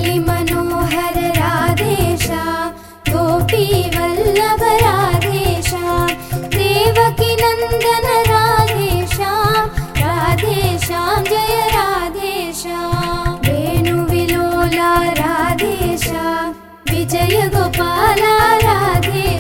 Murli Manohar राधेशा Gopi Vallabh राधेशा Devaki Nandan राधेशा Radheshyam Jai Radheshyam Venu विलोला राधेशा Vijay Gopala Radhe